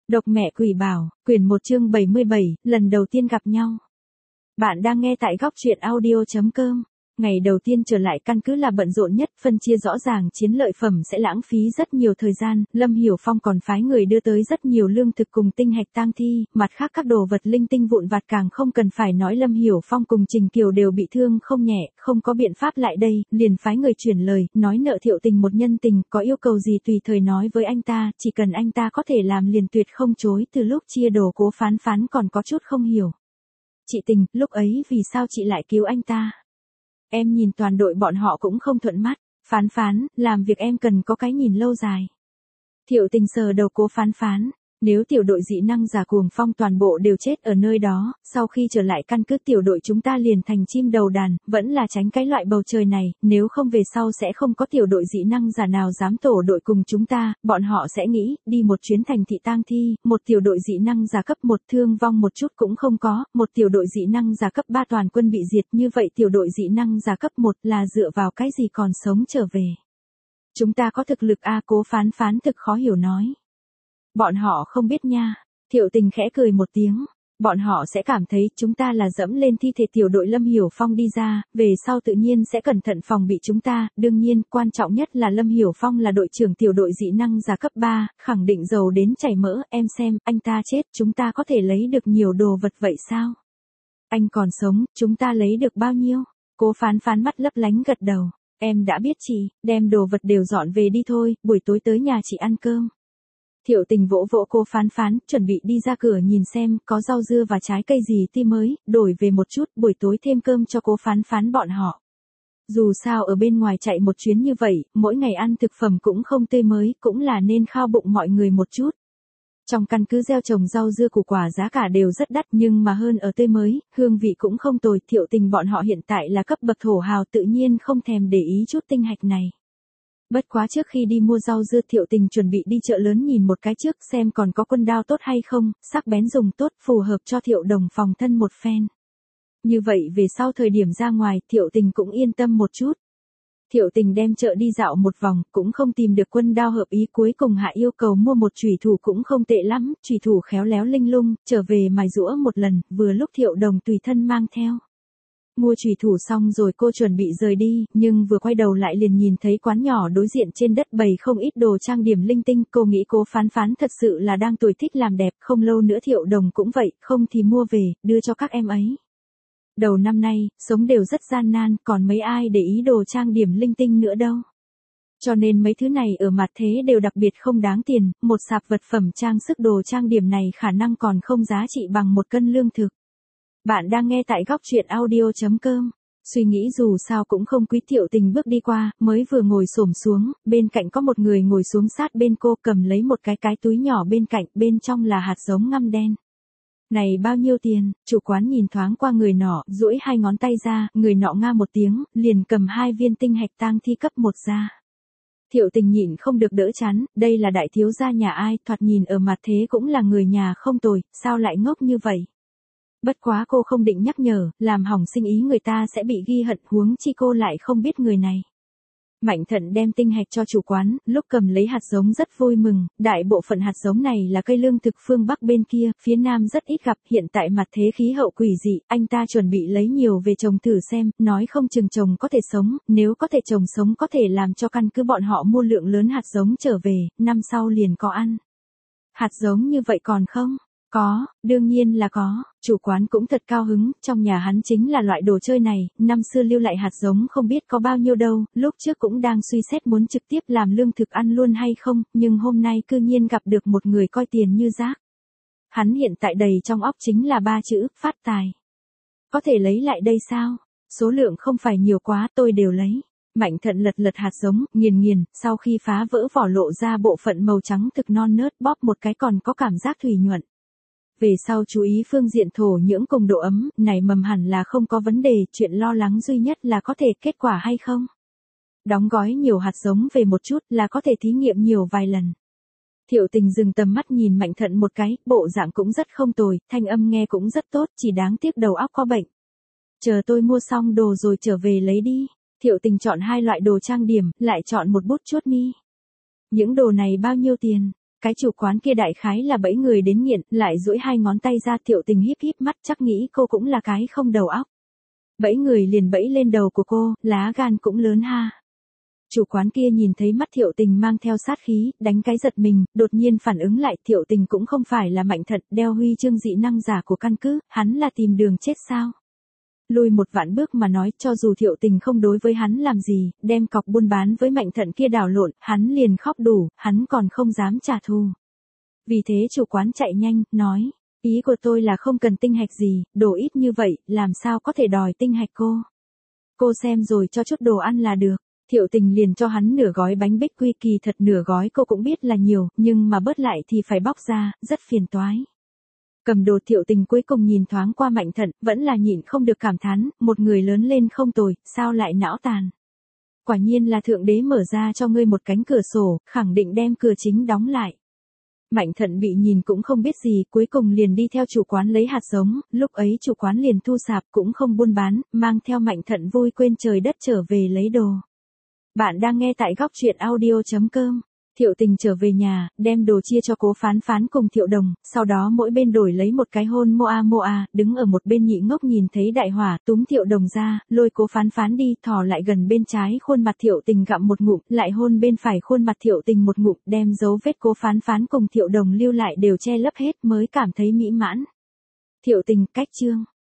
Độc mẹ quỷ bảo, quyển 1 chương 77, lần đầu tiên gặp nhau. Bạn đang nghe tại góc truyện audio.com. Ngày đầu tiên trở lại căn cứ là bận rộn nhất, phân chia rõ ràng chiến lợi phẩm sẽ lãng phí rất nhiều thời gian, Lâm Hiểu Phong còn phái người đưa tới rất nhiều lương thực cùng tinh hạch tang thi, mặt khác các đồ vật linh tinh vụn vặt càng không cần phải nói, Lâm Hiểu Phong cùng Trình Kiều đều bị thương không nhẹ, không có biện pháp lại đây, liền phái người chuyển lời, nói nợ Thiệu Tình một nhân tình, có yêu cầu gì tùy thời nói với anh ta, chỉ cần anh ta có thể làm liền tuyệt không chối. Từ lúc chia đồ Cố Phán Phán còn có chút không hiểu. Chị Tình, lúc ấy vì sao chị lại cứu anh ta? Em nhìn toàn đội bọn họ cũng không thuận mắt, Phán Phán, làm việc em cần có cái nhìn lâu dài. Thiệu Tình sờ đầu Cố Phán Phán, nếu tiểu đội dị năng giả Cuồng Phong toàn bộ đều chết ở nơi đó, sau khi trở lại căn cứ tiểu đội chúng ta liền thành chim đầu đàn, vẫn là tránh cái loại bầu trời này, nếu không về sau sẽ không có tiểu đội dị năng giả nào dám tổ đội cùng chúng ta, bọn họ sẽ nghĩ, đi một chuyến thành thị tang thi, một tiểu đội dị năng giả cấp 1 thương vong một chút cũng không có, một tiểu đội dị năng giả cấp 3 toàn quân bị diệt, như vậy tiểu đội dị năng giả cấp 1 là dựa vào cái gì còn sống trở về. Chúng ta có thực lực Cố Phán Phán thực khó hiểu nói. Bọn họ không biết nha. Thiệu Tình khẽ cười một tiếng. Bọn họ sẽ cảm thấy chúng ta là dẫm lên thi thể tiểu đội Lâm Hiểu Phong đi ra, về sau tự nhiên sẽ cẩn thận phòng bị chúng ta, đương nhiên, quan trọng nhất là Lâm Hiểu Phong là đội trưởng tiểu đội dị năng giả cấp 3, khẳng định giàu đến chảy mỡ, em xem, anh ta chết, chúng ta có thể lấy được nhiều đồ vật vậy sao? Anh còn sống, chúng ta lấy được bao nhiêu? Cố Phán Phán mắt lấp lánh gật đầu, em đã biết chị, đem đồ vật đều dọn về đi thôi, buổi tối tới nhà chị ăn cơm. Thiệu Tình vỗ vỗ Cố Phán Phán, chuẩn bị đi ra cửa nhìn xem có rau dưa và trái cây gì tươi mới, đổi về một chút, buổi tối thêm cơm cho Cố Phán Phán bọn họ. Dù sao ở bên ngoài chạy một chuyến như vậy, mỗi ngày ăn thực phẩm cũng không tươi mới, cũng là nên khao bụng mọi người một chút. Trong căn cứ gieo trồng rau dưa củ quả giá cả đều rất đắt, nhưng mà hơn ở tươi mới, hương vị cũng không tồi. Thiệu Tình bọn họ hiện tại là cấp bậc thổ hào, tự nhiên không thèm để ý chút tinh hạch này. Bất quá trước khi đi mua rau dưa, Thiệu Tình chuẩn bị đi chợ lớn nhìn một cái trước xem còn có quân đao tốt hay không, sắc bén dùng tốt, phù hợp cho Thiệu Đồng phòng thân một phen. Như vậy về sau thời điểm ra ngoài, Thiệu Tình cũng yên tâm một chút. Thiệu Tình đem chợ đi dạo một vòng, cũng không tìm được quân đao hợp ý, cuối cùng hạ yêu cầu mua một chủy thủ cũng không tệ lắm, chủy thủ khéo léo linh lung, trở về mài giũa một lần, vừa lúc Thiệu Đồng tùy thân mang theo. Mua chủy thủ xong rồi cô chuẩn bị rời đi, nhưng vừa quay đầu lại liền nhìn thấy quán nhỏ đối diện trên đất bày không ít đồ trang điểm linh tinh, cô nghĩ Cố Phán Phán thật sự là đang tuổi thích làm đẹp, không lâu nữa Thiệu Đồng cũng vậy, không thì mua về, đưa cho các em ấy. Đầu năm nay, sống đều rất gian nan, còn mấy ai để ý đồ trang điểm linh tinh nữa đâu. Cho nên mấy thứ này ở mặt thế đều đặc biệt không đáng tiền, một sạp vật phẩm trang sức đồ trang điểm này khả năng còn không giá trị bằng 1 cân lương thực. Bạn đang nghe tại góc truyện audio.com. Suy nghĩ dù sao cũng không quý, Thiệu Tình bước đi qua, mới vừa ngồi xổm xuống, bên cạnh có một người ngồi xuống sát bên cô, cầm lấy một cái túi nhỏ bên cạnh, bên trong là hạt giống ngăm đen. Này bao nhiêu tiền? Chủ quán nhìn thoáng qua người nọ, duỗi 2 ngón tay ra, người nọ nga một tiếng, liền cầm 2 viên tinh hạch tang thi cấp 1 ra. Thiệu Tình nhịn không được đỡ chán, đây là đại thiếu gia nhà ai, thoạt nhìn ở mặt thế cũng là người nhà không tồi, sao lại ngốc như vậy? Bất quá cô không định nhắc nhở, làm hỏng sinh ý người ta sẽ bị ghi hận, huống chi cô lại không biết người này. Mạnh Thận đem tinh hạch cho chủ quán, lúc cầm lấy hạt giống rất vui mừng, đại bộ phận hạt giống này là cây lương thực phương Bắc bên kia, phía Nam rất ít gặp, hiện tại mặt thế khí hậu quỷ dị, anh ta chuẩn bị lấy nhiều về trồng thử xem, nói không chừng trồng có thể sống, nếu có thể trồng sống có thể làm cho căn cứ bọn họ mua lượng lớn hạt giống trở về, năm sau liền có ăn. Hạt giống như vậy còn không? Có, đương nhiên là có, chủ quán cũng thật cao hứng, trong nhà hắn chính là loại đồ chơi này, năm xưa lưu lại hạt giống không biết có bao nhiêu đâu, lúc trước cũng đang suy xét muốn trực tiếp làm lương thực ăn luôn hay không, nhưng hôm nay cư nhiên gặp được một người coi tiền như rác. Hắn hiện tại đầy trong óc chính là 3 chữ, phát tài. Có thể lấy lại đây sao? Số lượng không phải nhiều quá, tôi đều lấy. Mạnh Thận lật hạt giống, nghiền, sau khi phá vỡ vỏ lộ ra bộ phận màu trắng thực non nớt, bóp một cái còn có cảm giác thủy nhuận. Về sau chú ý phương diện thổ nhưỡng cùng độ ấm, nảy mầm hẳn là không có vấn đề, chuyện lo lắng duy nhất là có thể kết quả hay không. Đóng gói nhiều hạt giống về một chút là có thể thí nghiệm nhiều vài lần. Thiệu Tình dừng tầm mắt nhìn Mạnh Thận một cái, bộ dạng cũng rất không tồi, thanh âm nghe cũng rất tốt, chỉ đáng tiếc đầu óc có bệnh. Chờ tôi mua xong đồ rồi trở về lấy đi. Thiệu Tình chọn 2 loại đồ trang điểm, lại chọn một bút chuốt mi. Những đồ này bao nhiêu tiền? cái chủ quán kia đại khái là bẫy người đến nghiện, lại duỗi hai ngón tay ra. Thiệu Tình híp híp mắt, chắc nghĩ cô cũng là cái không đầu óc. Bẫy người liền bẫy lên đầu của cô, lá gan cũng lớn ha. Chủ quán kia nhìn thấy mắt Thiệu Tình mang theo sát khí, đánh cái giật mình, đột nhiên phản ứng lại. Thiệu Tình cũng không phải là Mạnh Thận, đeo huy chương dị năng giả của căn cứ, hắn là tìm đường chết sao? Lùi một vạn bước mà nói, cho dù Thiệu Tình không đối với hắn làm gì, đem cọc buôn bán với Mạnh Thận kia đảo lộn, hắn liền khóc đủ, hắn còn không dám trả thù. Vì thế chủ quán chạy nhanh, nói, ý của tôi là không cần tinh hạch gì, đồ ít như vậy, làm sao có thể đòi tinh hạch cô? Cô xem rồi cho chút đồ ăn là được. Thiệu Tình liền cho hắn nửa gói bánh bích quy, kỳ thật nửa gói cô cũng biết là nhiều, nhưng mà bớt lại thì phải bóc ra, rất phiền toái. Cầm đồ Thiệu Tình cuối cùng nhìn thoáng qua Mạnh Thận, vẫn là nhịn không được cảm thán, một người lớn lên không tồi, sao lại não tàn. Quả nhiên là thượng đế mở ra cho ngươi một cánh cửa sổ, khẳng định đem cửa chính đóng lại. Mạnh Thận bị nhìn cũng không biết gì, cuối cùng liền đi theo chủ quán lấy hạt giống, lúc ấy chủ quán liền thu sạp cũng không buôn bán, mang theo Mạnh Thận vui quên trời đất trở về lấy đồ. Bạn đang nghe tại góc truyện audio.com. Thiệu Tình trở về nhà, đem đồ chia cho Cố Phán Phán cùng Thiệu Đồng, sau đó mỗi bên đổi lấy một cái hôn moa, đứng ở một bên nhị ngốc nhìn thấy đại hỏa, túm Thiệu Đồng ra, lôi Cố Phán Phán đi, thò lại gần bên trái khuôn mặt Thiệu Tình gặm một ngụm, lại hôn bên phải khuôn mặt Thiệu Tình một ngụm, đem dấu vết Cố Phán Phán cùng Thiệu Đồng lưu lại đều che lấp hết mới cảm thấy mỹ mãn. Thiệu Tình, cách chương.